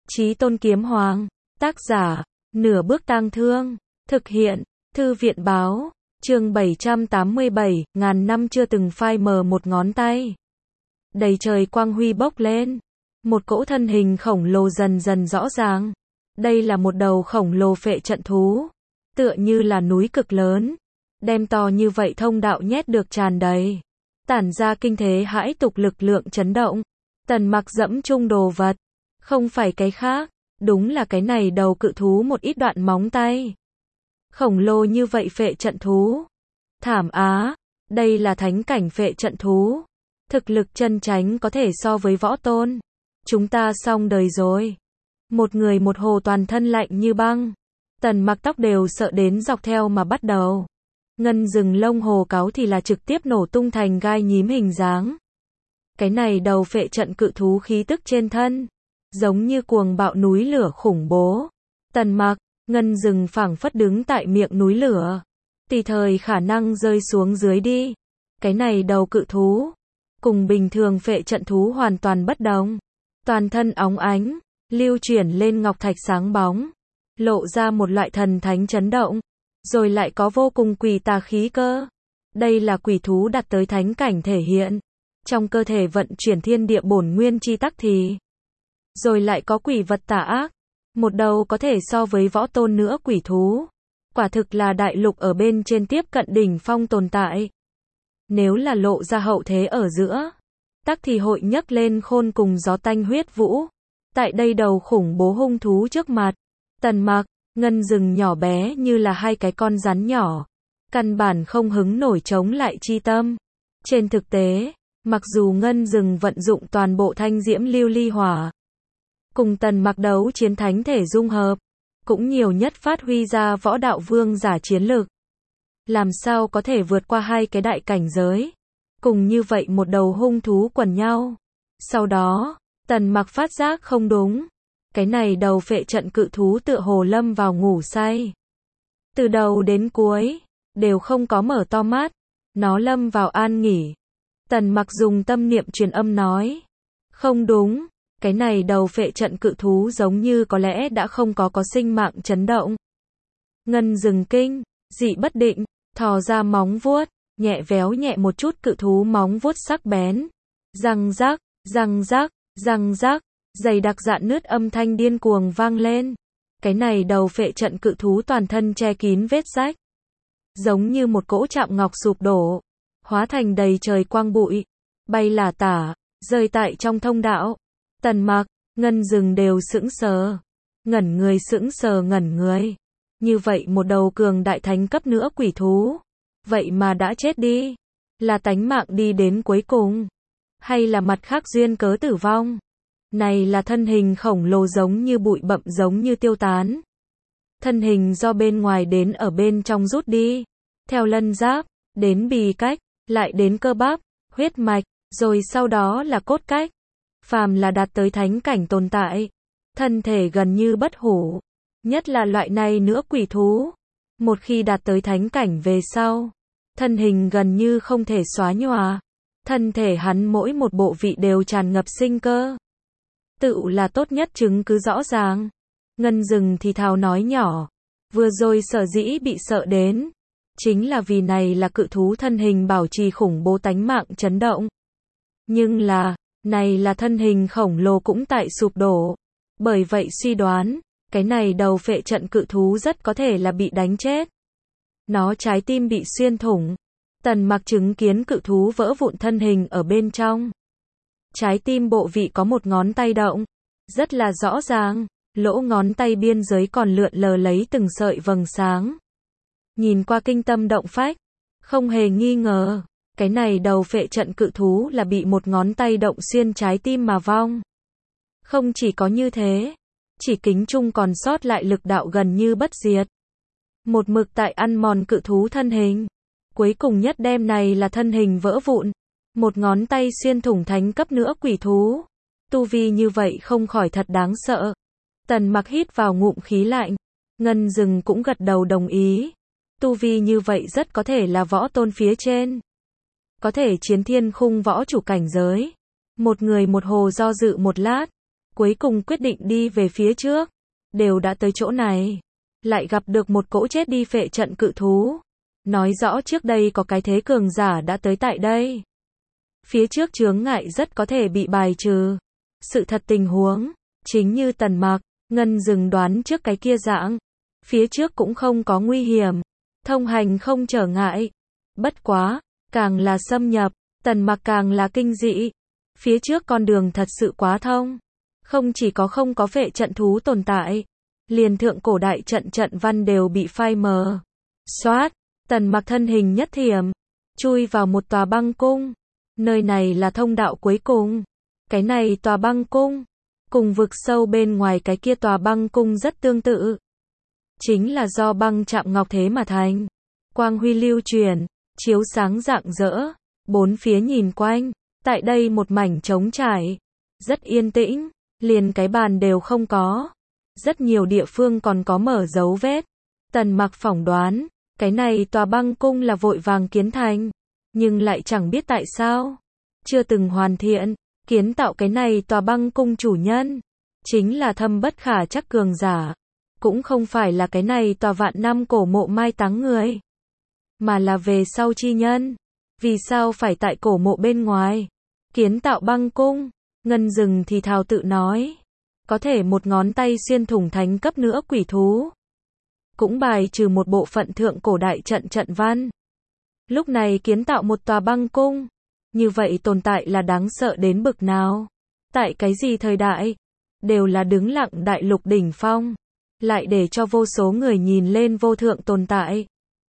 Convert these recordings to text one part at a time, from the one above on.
Chí Tôn Kiếm Hoàng. Tác giả, Nửa Bước Tang Thương. Thực hiện, Thư viện báo. Chương 787, ngàn năm chưa từng phai mờ một ngón tay. Đầy trời quang huy bốc lên. Một cỗ thân hình khổng lồ dần dần rõ ràng. Đây là một đầu khổng lồ phệ trận thú. Tựa như là núi cực lớn. Đem to như vậy thông đạo nhét được tràn đầy. Tản ra kinh thế hãi tục lực lượng chấn động. Tần Mặc dẫm chung đồ vật. Không phải cái khác. Đúng là cái này đầu cự thú một ít đoạn móng tay. Khổng lồ như vậy phệ trận thú. Thảm á. Đây là thánh cảnh phệ trận thú. Thực lực chân chánh có thể so với võ tôn. Chúng ta xong đời rồi. Một người một hồ toàn thân lạnh như băng. Tần Mặc tóc đều sợ đến dọc theo mà bắt đầu. Ngân rừng lông hồ cáo thì là trực tiếp nổ tung thành gai nhím hình dáng. Cái này đầu phệ trận cự thú khí tức trên thân. Giống như cuồng bạo núi lửa khủng bố. Tần Mặc, ngân rừng phảng phất đứng tại miệng núi lửa. Tùy thời khả năng rơi xuống dưới đi. Cái này đầu cự thú. Cùng bình thường phệ trận thú hoàn toàn bất đồng. Toàn thân óng ánh. Lưu chuyển lên ngọc thạch sáng bóng. Lộ ra một loại thần thánh chấn động. Rồi lại có vô cùng quỷ tà khí cơ. Đây là quỷ thú đặt tới thánh cảnh thể hiện. Trong cơ thể vận chuyển thiên địa bổn nguyên chi tắc thì. Rồi lại có quỷ vật tà ác. Một đầu có thể so với võ tôn nữa quỷ thú. Quả thực là đại lục ở bên trên tiếp cận đỉnh phong tồn tại. Nếu là lộ ra hậu thế ở giữa. Tắc thì hội nhấc lên khôn cùng gió tanh huyết vũ. Tại đây đầu khủng bố hung thú trước mặt. Tần Mặc, ngân rừng nhỏ bé như là hai cái con rắn nhỏ. Căn bản không hứng nổi chống lại chi tâm. Trên thực tế, mặc dù ngân rừng vận dụng toàn bộ thanh diễm lưu ly hỏa. Cùng Tần Mặc đấu chiến thánh thể dung hợp. Cũng nhiều nhất phát huy ra võ đạo vương giả chiến lực. Làm sao có thể vượt qua hai cái đại cảnh giới. Cùng như vậy một đầu hung thú quần nhau. Sau đó, Tần Mặc phát giác không đúng. Cái này đầu phệ trận cự thú tựa hồ lâm vào ngủ say. Từ đầu đến cuối, đều không có mở to mắt. Nó lâm vào an nghỉ. Tần Mặc dùng tâm niệm truyền âm nói. Không đúng, cái này đầu phệ trận cự thú giống như có lẽ đã không có sinh mạng chấn động. Ngân rừng kinh, dị bất định, thò ra móng vuốt, nhẹ véo nhẹ một chút cự thú móng vuốt sắc bén. Răng rắc, răng rắc, răng rắc. Dày đặc rạn nứt âm thanh điên cuồng vang lên. Cái này đầu phệ trận cự thú toàn thân che kín vết rách. Giống như một cỗ chạm ngọc sụp đổ. Hóa thành đầy trời quang bụi. Bay lả tả, rơi tại trong thông đạo. Tần Mặc, ngân rừng đều sững sờ. Ngẩn người sững sờ ngẩn người. Như vậy một đầu cường đại thánh cấp nữa quỷ thú. Vậy mà đã chết đi. Là tánh mạng đi đến cuối cùng. Hay là mặt khác duyên cớ tử vong. Này là thân hình khổng lồ giống như bụi bặm giống như tiêu tán. Thân hình do bên ngoài đến ở bên trong rút đi. Theo lân giáp, đến bì cách, lại đến cơ bắp, huyết mạch, rồi sau đó là cốt cách. Phàm là đạt tới thánh cảnh tồn tại. Thân thể gần như bất hủ. Nhất là loại này nữa quỷ thú. Một khi đạt tới thánh cảnh về sau. Thân hình gần như không thể xóa nhòa. Thân thể hắn mỗi một bộ vị đều tràn ngập sinh cơ. Tự là tốt nhất chứng cứ rõ ràng. Ngân rừng thì thào nói nhỏ. Vừa rồi sở dĩ bị sợ đến. Chính là vì này là cự thú thân hình bảo trì khủng bố tánh mạng chấn động. Nhưng là, này là thân hình khổng lồ cũng tại sụp đổ. Bởi vậy suy đoán, cái này đầu phệ trận cự thú rất có thể là bị đánh chết. Nó trái tim bị xuyên thủng. Tần Mặc chứng kiến cự thú vỡ vụn thân hình ở bên trong. Trái tim bộ vị có một ngón tay động. Rất là rõ ràng, lỗ ngón tay biên giới còn lượn lờ lấy từng sợi vầng sáng. Nhìn qua kinh tâm động phách. Không hề nghi ngờ, cái này đầu phệ trận cự thú là bị một ngón tay động xuyên trái tim mà vong. Không chỉ có như thế, chỉ kính trung còn sót lại lực đạo gần như bất diệt. Một mực tại ăn mòn cự thú thân hình. Cuối cùng nhất đem này là thân hình vỡ vụn. Một ngón tay xuyên thủng thánh cấp nữa quỷ thú. Tu vi như vậy không khỏi thật đáng sợ. Tần Mặc hít vào ngụm khí lạnh. Ngân rừng cũng gật đầu đồng ý. Tu vi như vậy rất có thể là võ tôn phía trên. Có thể chiến thiên khung võ chủ cảnh giới. Một người một hồ do dự một lát. cuối cùng quyết định đi về phía trước. Đều đã tới chỗ này, lại gặp được một cỗ chết đi phệ trận cự thú. Nói rõ trước đây có cái thế cường giả đã tới tại đây. Phía trước chướng ngại rất có thể bị bài trừ. Sự thật tình huống, chính như Tần Mặc, Ngân Dừng đoán trước cái kia dạng. Phía trước cũng không có nguy hiểm, thông hành không trở ngại. Bất quá, càng là xâm nhập, Tần Mặc càng là kinh dị. Phía trước con đường thật sự quá thông. Không chỉ có không có phệ trận thú tồn tại, liền thượng cổ đại trận văn đều bị phai mờ. Xoát, Tần Mặc thân hình nhất thiểm, chui vào một tòa băng cung. Nơi này là thông đạo cuối cùng. Cái này tòa băng cung, cùng vực sâu bên ngoài cái kia tòa băng cung rất tương tự. Chính là do băng chạm ngọc thế mà thành. Quang huy lưu chuyển, chiếu sáng rạng rỡ, bốn phía nhìn quanh, tại đây một mảnh trống trải, rất yên tĩnh, liền cái bàn đều không có. Rất nhiều địa phương còn có mở dấu vết. Tần Mặc phỏng đoán, cái này tòa băng cung là vội vàng kiến thành, nhưng lại chẳng biết tại sao, chưa từng hoàn thiện. Kiến tạo cái này tòa băng cung chủ nhân, chính là thâm bất khả trắc cường giả. Cũng không phải là cái này tòa vạn năm cổ mộ mai táng người, mà là về sau chi nhân. Vì sao phải tại cổ mộ bên ngoài kiến tạo băng cung? Ngân Dừng thì thào tự nói, có thể một ngón tay xuyên thủng thánh cấp nữa quỷ thú, cũng bài trừ một bộ phận thượng cổ đại trận văn. Lúc này kiến tạo một tòa băng cung, như vậy tồn tại là đáng sợ đến bực nào? Tại cái gì thời đại, đều là đứng lặng đại lục đỉnh phong, lại để cho vô số người nhìn lên vô thượng tồn tại.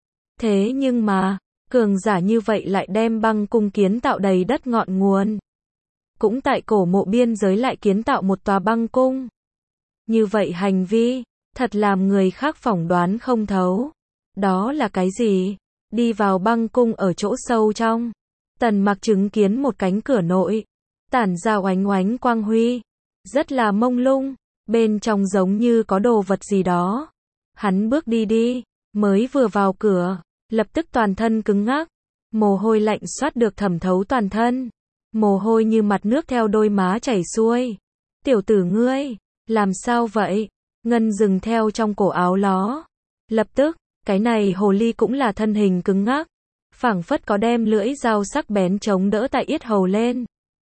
Thế nhưng mà, cường giả như vậy lại đem băng cung kiến tạo đầy đất ngọn nguồn. Cũng tại cổ mộ biên giới lại kiến tạo một tòa băng cung. Như vậy hành vi, thật làm người khác phỏng đoán không thấu. Đó là cái gì? Đi vào băng cung ở chỗ sâu trong, Tần Mặc chứng kiến một cánh cửa nội, tản ra oánh oánh quang huy, rất là mông lung, bên trong giống như có đồ vật gì đó. Hắn bước đi, mới vừa vào cửa, lập tức toàn thân cứng ngắc, mồ hôi lạnh xoát được thẩm thấu toàn thân, mồ hôi như mặt nước theo đôi má chảy xuôi. Tiểu tử ngươi, làm sao vậy? Ngân Dừng theo trong cổ áo ló. Lập tức, cái này hồ ly cũng là thân hình cứng ngắc, phảng phất có đem lưỡi dao sắc bén chống đỡ tại yết hầu lên.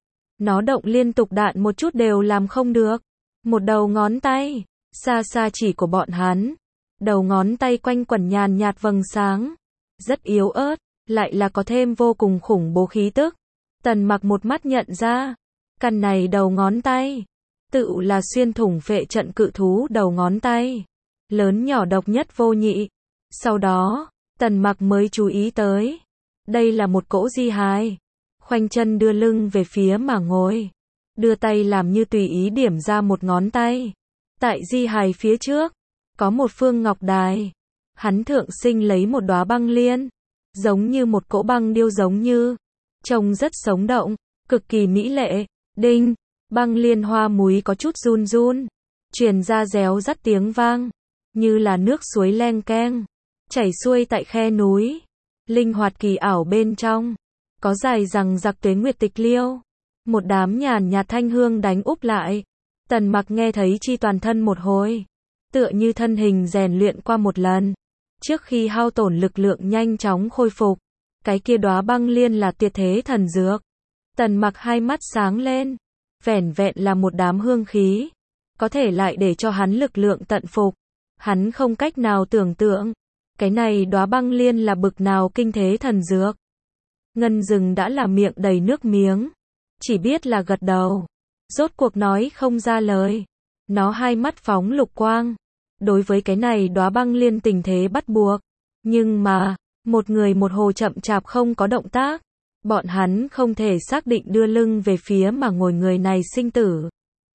Nó động liên tục đạn một chút đều làm không được. Một đầu ngón tay, xa xa chỉ của bọn hắn. Đầu ngón tay quanh quẩn nhàn nhạt vầng sáng, rất yếu ớt, lại là có thêm vô cùng khủng bố khí tức. Tần Mặc một mắt nhận ra, căn này đầu ngón tay, tự là xuyên thủng phệ trận cự thú đầu ngón tay. Lớn nhỏ độc nhất vô nhị. Sau đó, Tần Mặc mới chú ý tới, đây là một cỗ di hài. Khoanh chân đưa lưng về phía mà ngồi, đưa tay làm như tùy ý điểm ra một ngón tay. Tại di hài phía trước, có một phương ngọc đài. Hắn thượng sinh lấy một đóa băng liên, giống như một cỗ băng điêu giống như, trông rất sống động, cực kỳ mỹ lệ. Đinh, băng liên hoa múi có chút run run, truyền ra réo rắt tiếng vang, như là nước suối leng keng, chảy xuôi tại khe núi, linh hoạt kỳ ảo bên trong, có dài rằng giặc tuế nguyệt tịch liêu, một đám nhàn nhạt thanh hương đánh úp lại. Tần Mặc nghe thấy chi toàn thân một hồi, tựa như thân hình rèn luyện qua một lần, trước khi hao tổn lực lượng nhanh chóng khôi phục. Cái kia đóa băng liên là tuyệt thế thần dược. Tần Mặc hai mắt sáng lên, vẻn vẹn là một đám hương khí, có thể lại để cho hắn lực lượng tận phục. Hắn không cách nào tưởng tượng, cái này đóa băng liên là bực nào kinh thế thần dược. Ngân Dừng đã là miệng đầy nước miếng, chỉ biết là gật đầu, rốt cuộc nói không ra lời. Nó hai mắt phóng lục quang, đối với cái này đóa băng liên tình thế bắt buộc. Nhưng mà, một người một hồ chậm chạp không có động tác. Bọn hắn không thể xác định đưa lưng về phía mà ngồi người này sinh tử.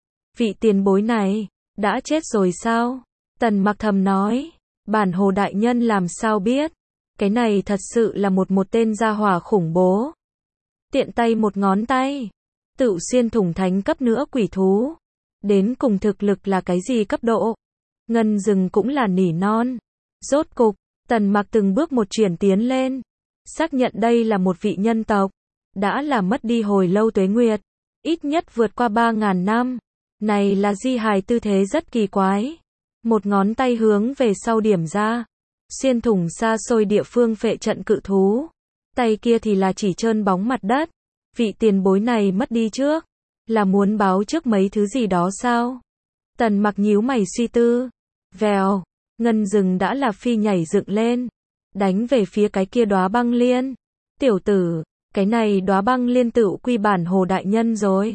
Vị tiền bối này, đã chết rồi sao? Tần Mặc thầm nói, bản hồ đại nhân làm sao biết? Cái này thật sự là một tên gia hỏa khủng bố. Tiện tay một ngón tay, tự xuyên thủng thánh cấp nữa quỷ thú. Đến cùng thực lực là cái gì cấp độ? Ngân Dừng cũng là nỉ non. Rốt cục, Tần Mặc từng bước một chuyển tiến lên, xác nhận đây là một vị nhân tộc, đã là mất đi hồi lâu tuế nguyệt, ít nhất vượt qua 3.000 năm. Này là di hài tư thế rất kỳ quái. Một ngón tay hướng về sau điểm ra, xuyên thủng xa xôi địa phương phệ trận cự thú. Tay kia thì là chỉ trơn bóng mặt đất. Vị tiền bối này mất đi trước. Là muốn báo trước mấy thứ gì đó sao? Tần Mặc nhíu mày suy tư. Vèo, ngân rừng đã là phi nhảy dựng lên, đánh về phía cái kia đóa băng liên. Tiểu tử, cái này đóa băng liên tựu quy bản Hồ đại nhân rồi.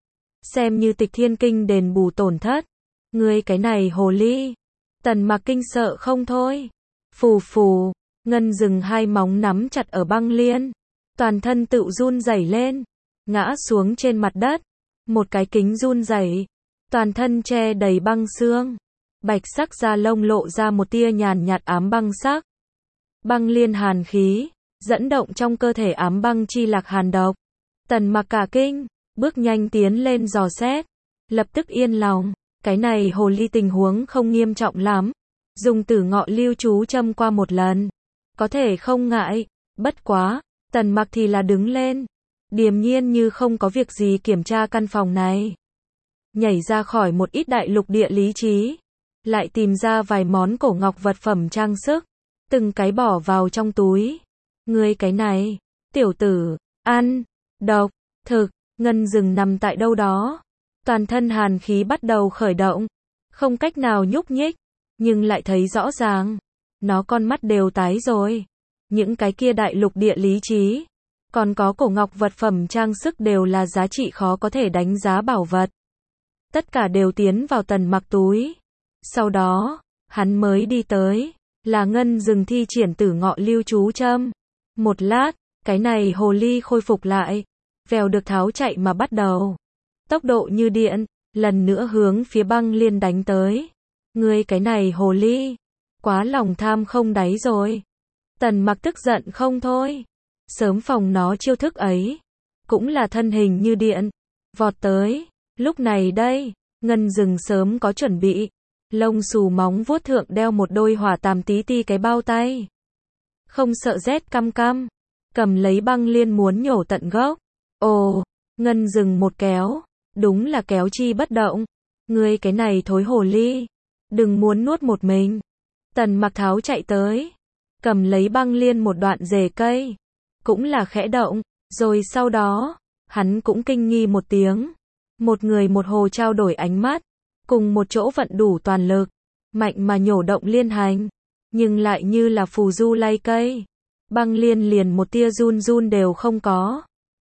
Xem như Tịch Thiên Kinh đền bù tổn thất. Ngươi cái này hồ ly. Tần Mặc kinh sợ không thôi. Phù phù, ngân rừng hai móng nắm chặt ở băng liên, toàn thân tựu run rẩy lên, ngã xuống trên mặt đất. Một cái kính run rẩy, toàn thân che đầy băng xương, bạch sắc da lông lộ ra một tia nhàn nhạt ám băng sắc. Băng liên hàn khí, dẫn động trong cơ thể ám băng chi lạc hàn độc. Tần Mặc cả kinh, bước nhanh tiến lên dò xét, lập tức yên lòng, cái này hồ ly tình huống không nghiêm trọng lắm, dùng Tử Ngọ Lưu chú châm qua một lần, có thể không ngại. Bất quá, Tần Mặc thì là đứng lên, điềm nhiên như không có việc gì kiểm tra căn phòng này. Nhảy ra khỏi một ít đại lục địa lý trí, lại tìm ra vài món cổ ngọc vật phẩm trang sức, từng cái bỏ vào trong túi. Ngươi cái này, tiểu tử, ăn, độc, thực. Ngân rừng nằm tại đâu đó, toàn thân hàn khí bắt đầu khởi động, không cách nào nhúc nhích, nhưng lại thấy rõ ràng, nó con mắt đều tái rồi. Những cái kia đại lục địa lý trí, còn có cổ ngọc vật phẩm trang sức đều là giá trị khó có thể đánh giá bảo vật. Tất cả đều tiến vào Tần Mặc túi. Sau đó, hắn mới đi tới, là ngân rừng thi triển Tử Ngọ Lưu chú châm. Một lát, cái này hồ ly khôi phục lại, vèo được tháo chạy mà bắt đầu. Tốc độ như điện, lần nữa hướng phía băng liên đánh tới. Ngươi cái này hồ ly, quá lòng tham không đáy rồi. Tần Mặc tức giận không thôi. Sớm phòng nó chiêu thức ấy, cũng là thân hình như điện, vọt tới. Lúc này đây, ngân rừng sớm có chuẩn bị, lông xù móng vuốt thượng đeo một đôi hỏa tàm tí ti cái bao tay. Không sợ rét căm căm, cầm lấy băng liên muốn nhổ tận gốc. Ồ, ngân rừng một kéo, đúng là kéo chi bất động. Ngươi cái này thối hồ ly, đừng muốn nuốt một mình. Tần Mặc tháo chạy tới, cầm lấy băng liên một đoạn rễ cây, cũng là khẽ động, rồi sau đó, hắn cũng kinh nghi một tiếng. Một người một hồ trao đổi ánh mắt, cùng một chỗ vận đủ toàn lực, mạnh mà nhổ động liên hành, nhưng lại như là phù du lay cây. Băng liên liền một tia run run đều không có.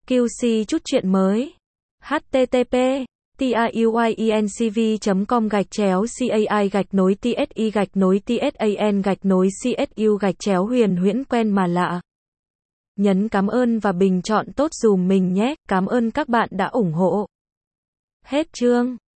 QC chút chuyện mới. http://taiuinCV.com/TSI-TSAN-CSU-huyền huyễn quen mà lạ. Nhấn cảm ơn và bình chọn tốt dùm mình nhé. Cảm ơn các bạn đã ủng hộ. Hết chương.